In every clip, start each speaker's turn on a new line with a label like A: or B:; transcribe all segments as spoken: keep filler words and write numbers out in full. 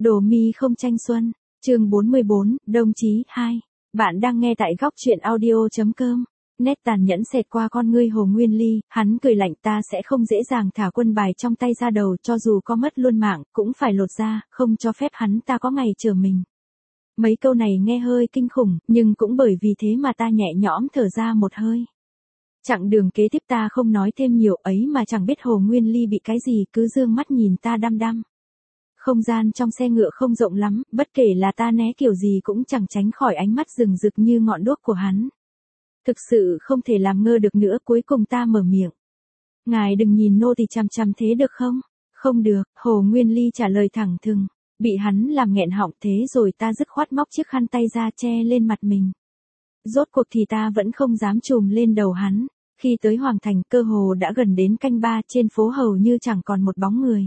A: Đồ mi không tranh xuân, chương bốn mươi bốn, đồng chí hai. Bạn đang nghe tại góc truyện audio.com. Nét tàn nhẫn xẹt qua con ngươi Hồ Nguyên Ly, hắn cười lạnh, ta sẽ không dễ dàng thả quân bài trong tay ra đầu, cho dù có mất luôn mạng, cũng phải lột ra, không cho phép hắn ta có ngày chờ mình. Mấy câu này nghe hơi kinh khủng, nhưng cũng bởi vì thế mà ta nhẹ nhõm thở ra một hơi. Chặng đường kế tiếp ta không nói thêm nhiều ấy mà chẳng biết Hồ Nguyên Ly bị cái gì, cứ dương mắt nhìn ta đăm đăm. Không gian trong xe ngựa không rộng lắm, bất kể là ta né kiểu gì cũng chẳng tránh khỏi ánh mắt rừng rực như ngọn đuốc của hắn. Thực sự không thể làm ngơ được nữa, cuối cùng ta mở miệng. Ngài đừng nhìn nô tỳ chằm chằm thế được không? Không được, Hồ Nguyên Ly trả lời thẳng thừng. Bị hắn làm nghẹn họng, thế rồi ta dứt khoát móc chiếc khăn tay ra che lên mặt mình. Rốt cuộc thì ta vẫn không dám chùm lên đầu hắn. Khi tới Hoàng Thành, cơ hồ đã gần đến canh ba, trên phố hầu như chẳng còn một bóng người.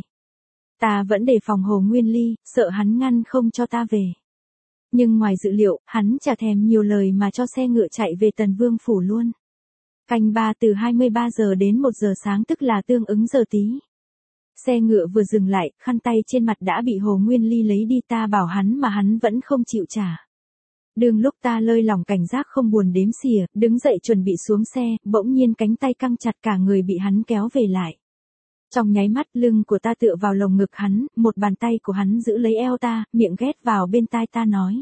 A: Ta vẫn đề phòng Hồ Nguyên Ly, sợ hắn ngăn không cho ta về. Nhưng ngoài dự liệu, hắn chả thèm nhiều lời mà cho xe ngựa chạy về Tần Vương Phủ luôn. Canh ba từ hai mươi ba giờ đến một giờ sáng, tức là tương ứng giờ tí. Xe ngựa vừa dừng lại, khăn tay trên mặt đã bị Hồ Nguyên Ly lấy đi, ta bảo hắn mà hắn vẫn không chịu trả. Đường lúc ta lơi lỏng cảnh giác không buồn đếm xỉa, đứng dậy chuẩn bị xuống xe, bỗng nhiên cánh tay căng chặt, cả người bị hắn kéo về lại. Trong nháy mắt, lưng của ta tựa vào lồng ngực hắn, một bàn tay của hắn giữ lấy eo ta, miệng ghét vào bên tai ta nói.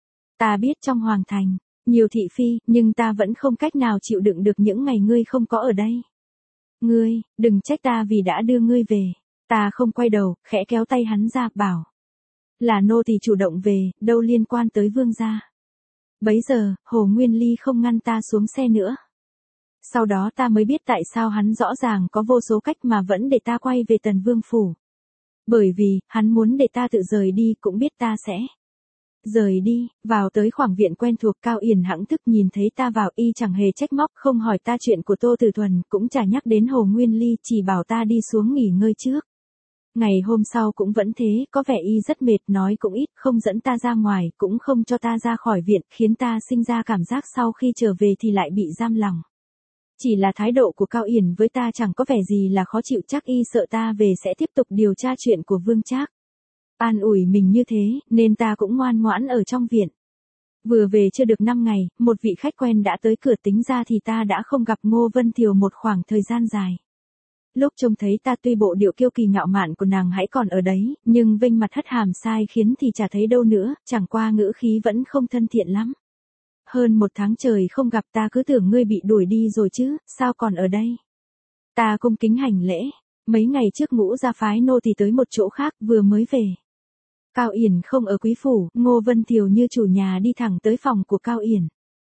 A: Ta biết trong Hoàng Thành, nhiều thị phi, nhưng ta vẫn không cách nào chịu đựng được những ngày ngươi không có ở đây. Ngươi, đừng trách ta vì đã đưa ngươi về. Ta không quay đầu, khẽ kéo tay hắn ra, bảo. Là nô tỳ chủ động về, đâu liên quan tới vương gia. Bấy giờ, Hồ Nguyên Ly không ngăn ta xuống xe nữa. Sau đó ta mới biết tại sao hắn rõ ràng có vô số cách mà vẫn để ta quay về Tần Vương Phủ. Bởi vì, hắn muốn để ta tự rời đi, cũng biết ta sẽ rời đi. Vào tới khoảng viện quen thuộc, Cao Yển hững thức nhìn thấy ta vào, y chẳng hề trách móc, không hỏi ta chuyện của Tô Tử Thuần, cũng chả nhắc đến Hồ Nguyên Ly, chỉ bảo ta đi xuống nghỉ ngơi trước. Ngày hôm sau cũng vẫn thế, có vẻ y rất mệt, nói cũng ít, không dẫn ta ra ngoài, cũng không cho ta ra khỏi viện, khiến ta sinh ra cảm giác sau khi trở về thì lại bị giam lòng. Chỉ là thái độ của Cao Yển với ta chẳng có vẻ gì là khó chịu, chắc y sợ ta về sẽ tiếp tục điều tra chuyện của Vương Trác. An ủi mình như thế, nên ta cũng ngoan ngoãn ở trong viện. Vừa về chưa được năm ngày, một vị khách quen đã tới cửa, tính ra thì ta đã không gặp Ngô Vân Thiều một khoảng thời gian dài. Lúc trông thấy ta, tuy bộ điệu kiêu kỳ ngạo mạn của nàng hãy còn ở đấy, nhưng vênh mặt hất hàm sai khiến thì chả thấy đâu nữa, chẳng qua ngữ khí vẫn không thân thiện lắm. Hơn một tháng trời không gặp, ta cứ tưởng ngươi bị đuổi đi rồi chứ, sao còn ở đây? Ta cung kính hành lễ, mấy ngày trước Ngũ gia phái nô tỳ tới một chỗ khác, vừa mới về. Cao Yển không ở quý phủ, Ngô Vân Thiều như chủ nhà đi thẳng tới phòng của Cao Yển.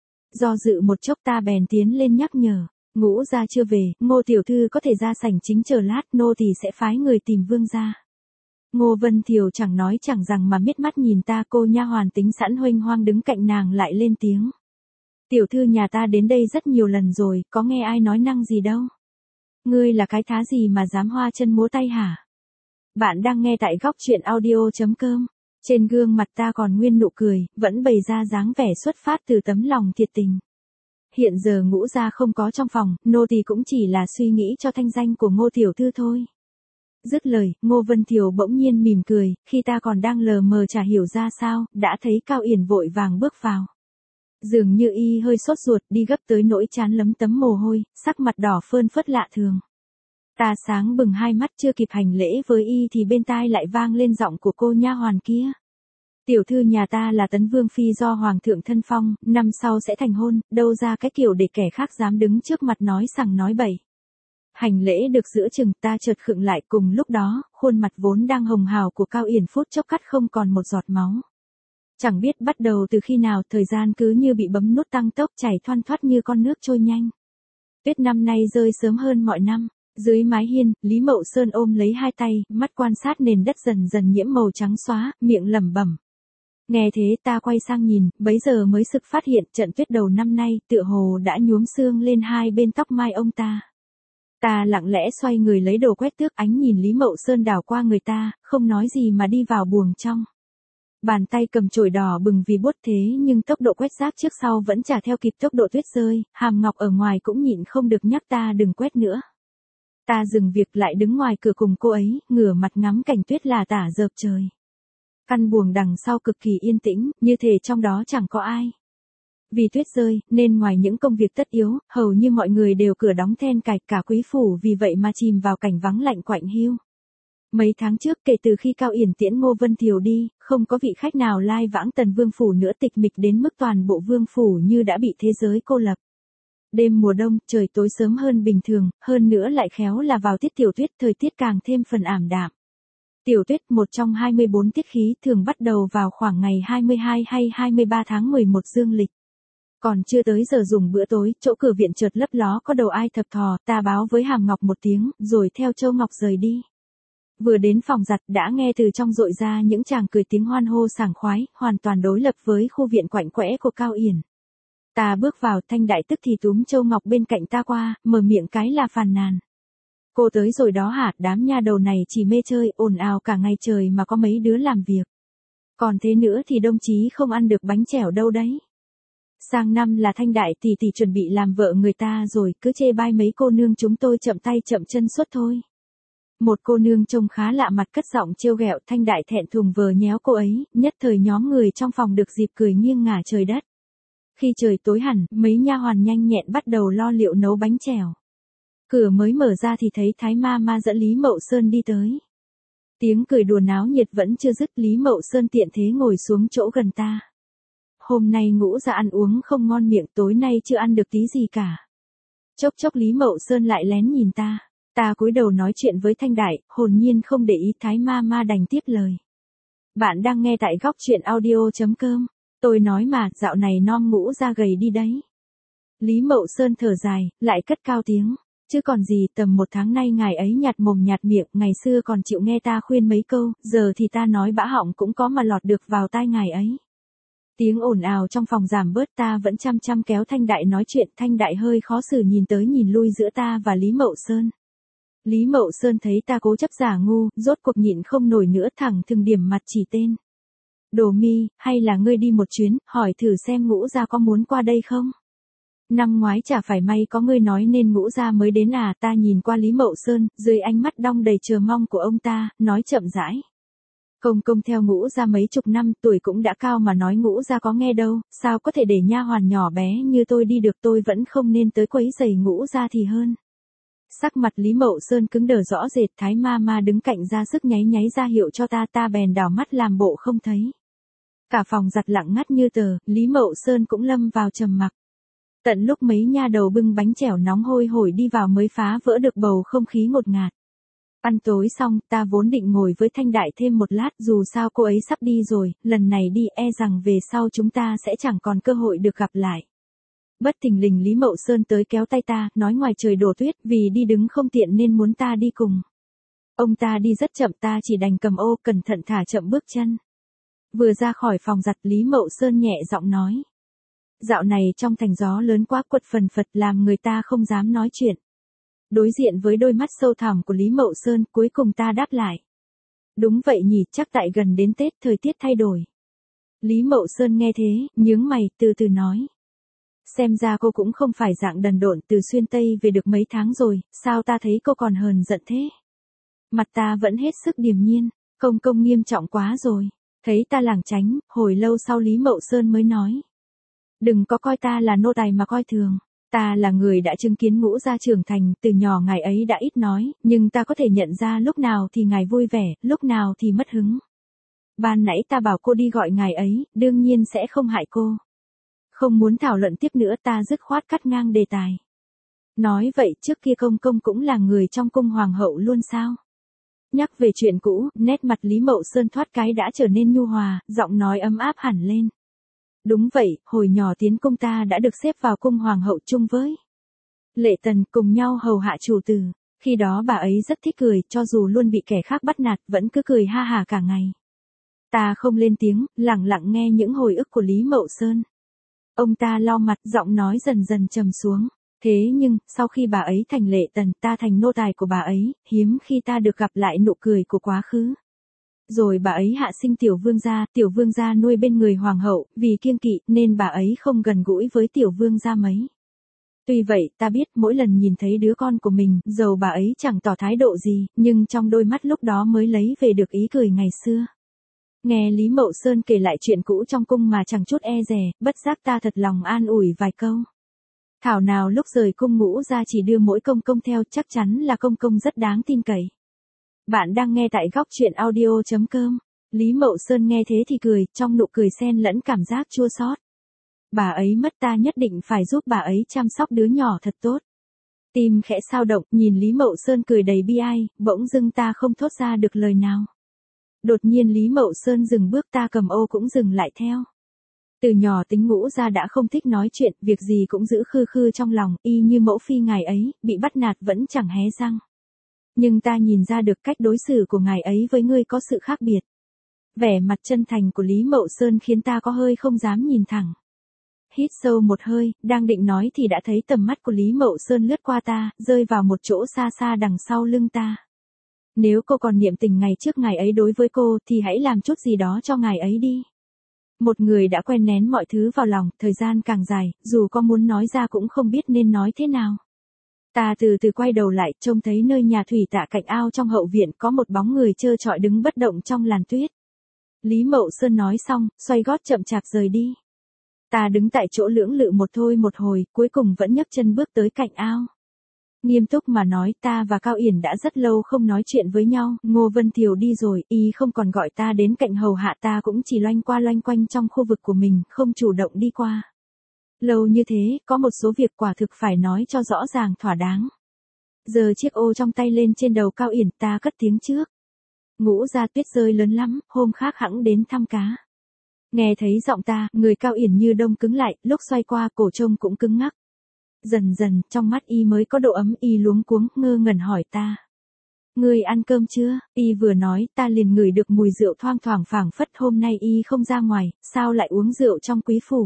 A: Do dự một chốc ta bèn tiến lên nhắc nhở, Ngũ gia chưa về, Ngô tiểu thư có thể ra sảnh chính chờ lát, nô tỳ sẽ phái người tìm Vương gia. Ngô Vân Thiều chẳng nói chẳng rằng mà miết mắt nhìn ta, cô nha hoàn tính sẵn huênh hoang đứng cạnh nàng lại lên tiếng. Tiểu thư nhà ta đến đây rất nhiều lần rồi, có nghe ai nói năng gì đâu. Ngươi là cái thá gì mà dám hoa chân múa tay hả? Bạn đang nghe tại góc truyện audio.com. Trên gương mặt ta còn nguyên nụ cười, vẫn bày ra dáng vẻ xuất phát từ tấm lòng thiệt tình. Hiện giờ Ngũ gia không có trong phòng, nô tỳ cũng chỉ là suy nghĩ cho thanh danh của Ngô tiểu thư thôi. Dứt lời, Ngô Vân Thiều bỗng nhiên mỉm cười, khi ta còn đang lờ mờ chả hiểu ra sao, đã thấy Cao Yển vội vàng bước vào. Dường như y hơi sốt ruột, đi gấp tới nỗi trán lấm tấm mồ hôi, sắc mặt đỏ phơn phớt lạ thường. Ta sáng bừng hai mắt, chưa kịp hành lễ với y thì bên tai lại vang lên giọng của cô nha hoàn kia. Tiểu thư nhà ta là Tấn Vương Phi do Hoàng thượng thân phong, năm sau sẽ thành hôn, đâu ra cái kiểu để kẻ khác dám đứng trước mặt nói sằng nói bậy. Hành lễ được giữa chừng, ta chợt khựng lại, cùng lúc đó, khuôn mặt vốn đang hồng hào của Cao Yển phút chốc cắt không còn một giọt máu. Chẳng biết bắt đầu từ khi nào, thời gian cứ như bị bấm nút tăng tốc, chảy thoăn thoắt như con nước trôi nhanh. Tuyết năm nay rơi sớm hơn mọi năm. Dưới mái hiên, Lý Mậu Sơn ôm lấy hai tay, mắt quan sát nền đất dần dần nhiễm màu trắng xóa, miệng lẩm bẩm. Nghe thế ta quay sang nhìn, bấy giờ mới sực phát hiện trận tuyết đầu năm nay tựa hồ đã nhuốm sương lên hai bên tóc mai ông ta. Ta lặng lẽ xoay người lấy đồ quét tước, ánh nhìn Lý Mậu Sơn đảo qua người ta, không nói gì mà đi vào buồng trong. Bàn tay cầm chổi đỏ bừng vì buốt thế nhưng tốc độ quét rác trước sau vẫn chả theo kịp tốc độ tuyết rơi, Hàm Ngọc ở ngoài cũng nhịn không được nhắc ta đừng quét nữa. Ta dừng việc lại đứng ngoài cửa cùng cô ấy, ngửa mặt ngắm cảnh tuyết là tả dợp trời. Căn buồng đằng sau cực kỳ yên tĩnh, như thể trong đó chẳng có ai. Vì tuyết rơi, nên ngoài những công việc tất yếu, hầu như mọi người đều cửa đóng then cài, cả quý phủ vì vậy mà chìm vào cảnh vắng lạnh quạnh hiu. Mấy tháng trước kể từ khi Cao Yển tiễn Ngô Vân Thiều đi, không có vị khách nào lai vãng Tần Vương phủ nữa, tịch mịch đến mức toàn bộ vương phủ như đã bị thế giới cô lập. Đêm mùa đông, trời tối sớm hơn bình thường, hơn nữa lại khéo là vào tiết tiểu tuyết, thời tiết càng thêm phần ảm đạm. Tiểu tuyết, một trong hai mươi bốn tiết khí, thường bắt đầu vào khoảng ngày hai mươi hai hay hai mươi ba tháng mười một dương lịch. Còn chưa tới giờ dùng bữa tối, chỗ cửa viện chợt lấp ló có đầu ai thập thò, ta báo với Hàm Ngọc một tiếng, rồi theo Châu Ngọc rời đi. Vừa đến phòng giặt đã nghe từ trong dội ra những chàng cười tiếng hoan hô sảng khoái, hoàn toàn đối lập với khu viện quạnh quẽ của Cao Yển. Ta bước vào, Thanh Đại tức thì túm Châu Ngọc bên cạnh ta qua, mở miệng cái là phàn nàn. Cô tới rồi đó hả, đám nha đầu này chỉ mê chơi, ồn ào cả ngày trời mà có mấy đứa làm việc. Còn thế nữa thì đồng chí không ăn được bánh chèo đâu đấy. Sang năm là Thanh Đại tỷ tỷ chuẩn bị làm vợ người ta rồi, cứ chê bai mấy cô nương chúng tôi chậm tay chậm chân suốt thôi. Một cô nương trông khá lạ mặt cất giọng trêu ghẹo, Thanh Đại thẹn thùng vờ nhéo cô ấy, nhất thời nhóm người trong phòng được dịp cười nghiêng ngả trời đất. Khi trời tối hẳn, mấy nha hoàn nhanh nhẹn bắt đầu lo liệu nấu bánh chèo. Cửa mới mở ra thì thấy Thái Ma Ma dẫn Lý Mậu Sơn đi tới. Tiếng cười đùa náo nhiệt vẫn chưa dứt, Lý Mậu Sơn tiện thế ngồi xuống chỗ gần ta. Hôm nay Ngũ Gia ăn uống không ngon miệng, tối nay chưa ăn được tí gì cả. Chốc chốc Lý Mậu Sơn lại lén nhìn ta. Ta cúi đầu nói chuyện với Thanh Đại, hồn nhiên không để ý, Thái Ma Ma đành tiếp lời. Bạn đang nghe tại góc truyện audio chấm com. Tôi nói mà, dạo này non Ngũ Gia gầy đi đấy. Lý Mậu Sơn thở dài, lại cất cao tiếng. Chứ còn gì, tầm một tháng nay ngài ấy nhạt mồm nhạt miệng, ngày xưa còn chịu nghe ta khuyên mấy câu, giờ thì ta nói bã họng cũng có mà lọt được vào tai ngài ấy. Tiếng ồn ào trong phòng giảm bớt, ta vẫn chăm chăm kéo Thanh Đại nói chuyện, Thanh Đại hơi khó xử nhìn tới nhìn lui giữa ta và Lý Mậu Sơn. Lý Mậu Sơn thấy ta cố chấp giả ngu, rốt cuộc nhịn không nổi nữa, thẳng thừng điểm mặt chỉ tên. Đồ Mi, hay là ngươi đi một chuyến, hỏi thử xem Ngũ Gia có muốn qua đây không? Năm ngoái chả phải may có ngươi nói nên Ngũ Gia mới đến à? Ta nhìn qua Lý Mậu Sơn, dưới ánh mắt đong đầy chờ mong của ông ta, nói chậm rãi. Công công theo Ngũ Gia mấy chục năm, tuổi cũng đã cao mà nói Ngũ Gia có nghe đâu, sao có thể để nha hoàn nhỏ bé như tôi đi được, tôi vẫn không nên tới quấy rầy Ngũ Gia thì hơn. Sắc mặt Lý Mậu Sơn cứng đờ rõ rệt, Thái Ma Ma đứng cạnh ra sức nháy nháy ra hiệu cho ta, ta bèn đảo mắt làm bộ không thấy. Cả phòng giặt lặng ngắt như tờ, Lý Mậu Sơn cũng lâm vào trầm mặc. Tận lúc mấy nha đầu bưng bánh chèo nóng hôi hổi đi vào mới phá vỡ được bầu không khí ngột ngạt. Ăn tối xong, ta vốn định ngồi với Thanh Đại thêm một lát, dù sao cô ấy sắp đi rồi, lần này đi e rằng về sau chúng ta sẽ chẳng còn cơ hội được gặp lại. Bất thình lình Lý Mậu Sơn tới kéo tay ta, nói ngoài trời đổ tuyết, vì đi đứng không tiện nên muốn ta đi cùng. Ông ta đi rất chậm, ta chỉ đành cầm ô, cẩn thận thả chậm bước chân. Vừa ra khỏi phòng giặt, Lý Mậu Sơn nhẹ giọng nói. Dạo này trong thành gió lớn quá, quật phần phật làm người ta không dám nói chuyện. Đối diện với đôi mắt sâu thẳm của Lý Mậu Sơn, cuối cùng ta đáp lại. Đúng vậy nhỉ, chắc tại gần đến Tết thời tiết thay đổi. Lý Mậu Sơn nghe thế, nhướng mày, từ từ nói. Xem ra cô cũng không phải dạng đần độn, từ xuyên Tây về được mấy tháng rồi, sao ta thấy cô còn hờn giận thế? Mặt ta vẫn hết sức điềm nhiên, công công nghiêm trọng quá rồi. Thấy ta lảng tránh, hồi lâu sau Lý Mậu Sơn mới nói. Đừng có coi ta là nô tài mà coi thường. Ta là người đã chứng kiến Ngũ Gia trưởng thành, từ nhỏ ngài ấy đã ít nói, nhưng ta có thể nhận ra lúc nào thì ngài vui vẻ, lúc nào thì mất hứng. Ban nãy ta bảo cô đi gọi ngài ấy, đương nhiên sẽ không hại cô. Không muốn thảo luận tiếp nữa, ta dứt khoát cắt ngang đề tài. Nói vậy trước kia công công cũng là người trong cung hoàng hậu luôn sao? Nhắc về chuyện cũ, nét mặt Lý Mậu Sơn thoát cái đã trở nên nhu hòa, giọng nói ấm áp hẳn lên. Đúng vậy, hồi nhỏ tiến cung ta đã được xếp vào cung hoàng hậu chung với Lệ Tần, cùng nhau hầu hạ chủ tử. Khi đó bà ấy rất thích cười, cho dù luôn bị kẻ khác bắt nạt, vẫn cứ cười ha hả cả ngày. Ta không lên tiếng, lặng lặng nghe những hồi ức của Lý Mậu Sơn. Ông ta lau mặt, giọng nói dần dần trầm xuống. Thế nhưng, sau khi bà ấy thành Lệ Tần, ta thành nô tài của bà ấy, hiếm khi ta được gặp lại nụ cười của quá khứ. Rồi bà ấy hạ sinh tiểu vương gia, tiểu vương gia nuôi bên người hoàng hậu, vì kiêng kỵ nên bà ấy không gần gũi với tiểu vương gia mấy. Tuy vậy, ta biết mỗi lần nhìn thấy đứa con của mình, dầu bà ấy chẳng tỏ thái độ gì, nhưng trong đôi mắt lúc đó mới lấy về được ý cười ngày xưa. Nghe Lý Mậu Sơn kể lại chuyện cũ trong cung mà chẳng chút e dè, bất giác ta thật lòng an ủi vài câu. Thảo nào lúc rời cung Ngũ Gia chỉ đưa mỗi công công theo, chắc chắn là công công rất đáng tin cậy. Bạn đang nghe tại góc truyện audio chấm com. Lý Mậu Sơn nghe thế thì cười, trong nụ cười xen lẫn cảm giác chua xót. Bà ấy mất ta nhất định phải giúp bà ấy chăm sóc đứa nhỏ thật tốt. Tim khẽ xao động, nhìn Lý Mậu Sơn cười đầy bi ai, bỗng dưng ta không thốt ra được lời nào. Đột nhiên Lý Mậu Sơn dừng bước, ta cầm ô cũng dừng lại theo. Từ nhỏ tính Ngũ Gia đã không thích nói chuyện, việc gì cũng giữ khư khư trong lòng, y như mẫu phi ngài ấy, bị bắt nạt vẫn chẳng hé răng. Nhưng ta nhìn ra được cách đối xử của ngài ấy với ngươi có sự khác biệt. Vẻ mặt chân thành của Lý Mậu Sơn khiến ta có hơi không dám nhìn thẳng. Hít sâu một hơi, đang định nói thì đã thấy tầm mắt của Lý Mậu Sơn lướt qua ta, rơi vào một chỗ xa xa đằng sau lưng ta. Nếu cô còn niệm tình ngày trước ngài ấy đối với cô thì hãy làm chút gì đó cho ngài ấy đi. Một người đã quen nén mọi thứ vào lòng, thời gian càng dài, dù có muốn nói ra cũng không biết nên nói thế nào. Ta từ từ quay đầu lại, trông thấy nơi nhà thủy tạ cạnh ao trong hậu viện có một bóng người trơ trọi đứng bất động trong làn tuyết. Lý Mậu Sơn nói xong, xoay gót chậm chạp rời đi. Ta đứng tại chỗ lưỡng lự một thôi một hồi, cuối cùng vẫn nhấc chân bước tới cạnh ao. Nghiêm túc mà nói, ta và Cao Yển đã rất lâu không nói chuyện với nhau, Ngô Vân Thiều đi rồi, y không còn gọi ta đến cạnh hầu hạ, ta cũng chỉ loanh qua loanh quanh trong khu vực của mình, không chủ động đi qua. Lâu như thế, có một số việc quả thực phải nói cho rõ ràng thỏa đáng. Giờ chiếc ô trong tay lên trên đầu Cao Yển, ta cất tiếng trước. Ngũ Gia tuyết rơi lớn lắm, hôm khác hẵng đến thăm cá. Nghe thấy giọng ta, người Cao Yển như đông cứng lại, lúc xoay qua cổ trông cũng cứng ngắc. Dần dần, trong mắt y mới có độ ấm, y luống cuống, ngơ ngẩn hỏi ta. Ngươi ăn cơm chưa? Y vừa nói, ta liền ngửi được mùi rượu thoang thoảng phảng phất, hôm nay y không ra ngoài, sao lại uống rượu trong quý phủ?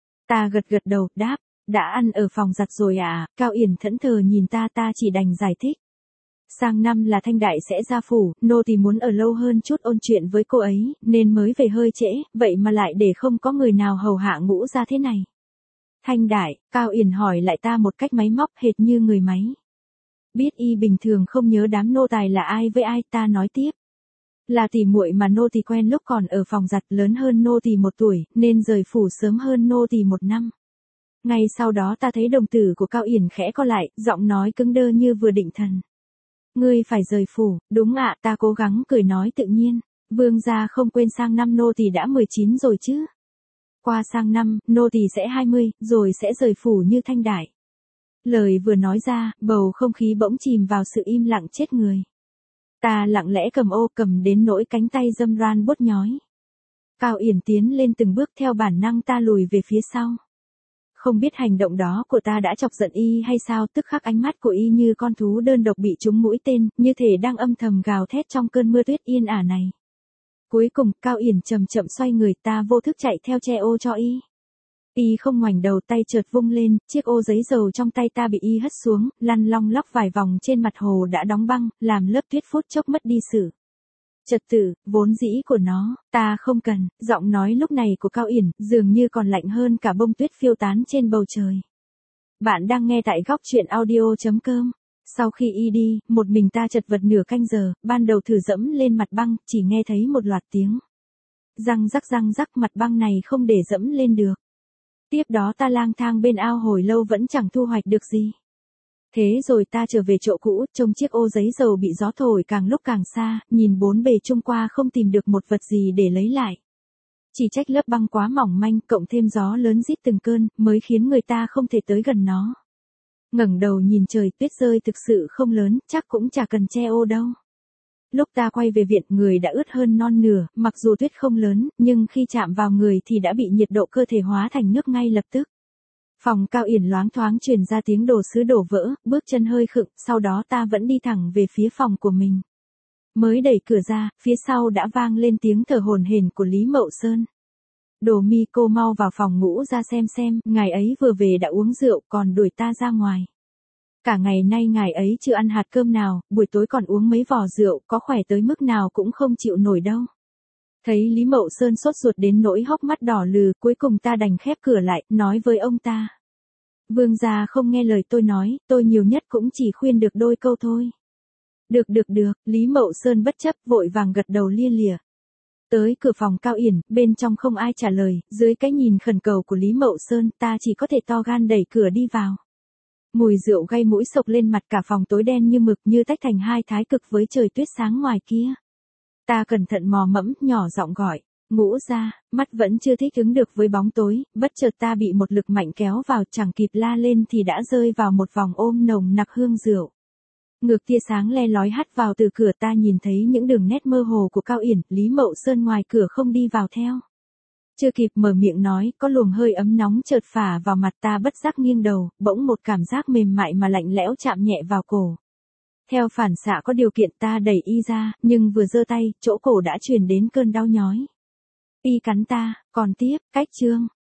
A: Ta gật gật đầu, đáp, đã ăn ở phòng giặt rồi à? Cao Yển thẫn thờ nhìn ta, ta chỉ đành giải thích. Sang năm là Thanh Đại sẽ ra phủ, nô tỳ muốn ở lâu hơn chút ôn chuyện với cô ấy, nên mới về hơi trễ, vậy mà lại để không có người nào hầu hạ Ngũ Gia thế này. Thanh Đại, Cao Yển hỏi lại ta một cách máy móc hệt như người máy. Biết y bình thường không nhớ đám nô tài là ai với ai, ta nói tiếp. Là tỷ muội mà nô tỳ quen lúc còn ở phòng giặt, lớn hơn nô tỳ một tuổi, nên rời phủ sớm hơn nô tỳ một năm. Ngay sau đó ta thấy đồng tử của Cao Yển khẽ co lại, giọng nói cứng đơ như vừa định thần. Ngươi phải rời phủ, đúng ạ, ta cố gắng cười nói tự nhiên. Vương gia không quên sang năm nô tỳ đã mười chín rồi chứ. Qua sang năm, nô tỳ sẽ hai mươi, rồi sẽ rời phủ như Thanh Đại. Lời vừa nói ra, bầu không khí bỗng chìm vào sự im lặng chết người. Ta lặng lẽ cầm ô, cầm đến nỗi cánh tay dâm ran buốt nhói. Cao Yển tiến lên từng bước, theo bản năng ta lùi về phía sau. Không biết hành động đó của ta đã chọc giận y hay sao, tức khắc ánh mắt của y như con thú đơn độc bị trúng mũi tên, như thể đang âm thầm gào thét trong cơn mưa tuyết yên ả này. Cuối cùng, Cao Yển chậm chậm xoay người, ta vô thức chạy theo che ô cho y. Y không ngoảnh đầu, tay chợt vung lên, chiếc ô giấy dầu trong tay ta bị y hất xuống, lăn long lóc vài vòng trên mặt hồ đã đóng băng, làm lớp tuyết phút chốc mất đi sự trật tự vốn dĩ của nó. Ta không cần. Giọng nói lúc này của Cao Yển dường như còn lạnh hơn cả bông tuyết phiêu tán trên bầu trời. Bạn đang nghe tại góc truyện audio chấm com. Sau khi y đi, một mình ta chật vật nửa canh giờ, ban đầu thử dẫm lên mặt băng, chỉ nghe thấy một loạt tiếng răng rắc răng rắc, mặt băng này không để dẫm lên được. Tiếp đó ta lang thang bên ao hồi lâu vẫn chẳng thu hoạch được gì. Thế rồi ta trở về chỗ cũ, trông chiếc ô giấy dầu bị gió thổi càng lúc càng xa, nhìn bốn bề chung qua không tìm được một vật gì để lấy lại. Chỉ trách lớp băng quá mỏng manh, cộng thêm gió lớn rít từng cơn, mới khiến người ta không thể tới gần nó. Ngẩng đầu nhìn trời, tuyết rơi thực sự không lớn, chắc cũng chả cần che ô đâu. Lúc ta quay về viện, người đã ướt hơn non nửa, mặc dù tuyết không lớn, nhưng khi chạm vào người thì đã bị nhiệt độ cơ thể hóa thành nước ngay lập tức. Phòng Cao Yển loáng thoáng truyền ra tiếng đồ sứ đổ vỡ, bước chân hơi khựng, sau đó ta vẫn đi thẳng về phía phòng của mình. Mới đẩy cửa ra, phía sau đã vang lên tiếng thở hổn hển của Lý Mậu Sơn. Đồ Mi, cô mau vào phòng Ngũ ra xem xem, ngài ấy vừa về đã uống rượu, còn đuổi ta ra ngoài. Cả ngày nay ngài ấy chưa ăn hạt cơm nào, buổi tối còn uống mấy vò rượu, có khỏe tới mức nào cũng không chịu nổi đâu. Thấy Lý Mậu Sơn sốt ruột đến nỗi hốc mắt đỏ lừ, cuối cùng ta đành khép cửa lại, nói với ông ta. Vương gia không nghe lời tôi nói, tôi nhiều nhất cũng chỉ khuyên được đôi câu thôi. Được được được, Lý Mậu Sơn bất chấp, vội vàng gật đầu lia lịa. Tới cửa phòng Cao Yển, bên trong không ai trả lời, dưới cái nhìn khẩn cầu của Lý Mậu Sơn, ta chỉ có thể to gan đẩy cửa đi vào. Mùi rượu gây mũi sộc lên mặt, cả phòng tối đen như mực, như tách thành hai thái cực với trời tuyết sáng ngoài kia. Ta cẩn thận mò mẫm, nhỏ giọng gọi, Ngũ gia. Mắt vẫn chưa thích ứng được với bóng tối, bất chợt ta bị một lực mạnh kéo vào, chẳng kịp la lên thì đã rơi vào một vòng ôm nồng nặc hương rượu. Ngược tia sáng le lói hắt vào từ cửa, ta nhìn thấy những đường nét mơ hồ của Cao Yển. Lý Mậu Sơn ngoài cửa không đi vào theo. Chưa kịp mở miệng nói, có luồng hơi ấm nóng chợt phả vào mặt, ta bất giác nghiêng đầu, bỗng một cảm giác mềm mại mà lạnh lẽo chạm nhẹ vào cổ. Theo phản xạ có điều kiện ta đẩy y ra, nhưng vừa giơ tay, chỗ cổ đã truyền đến cơn đau nhói. Y cắn ta, còn tiếp, cách chương.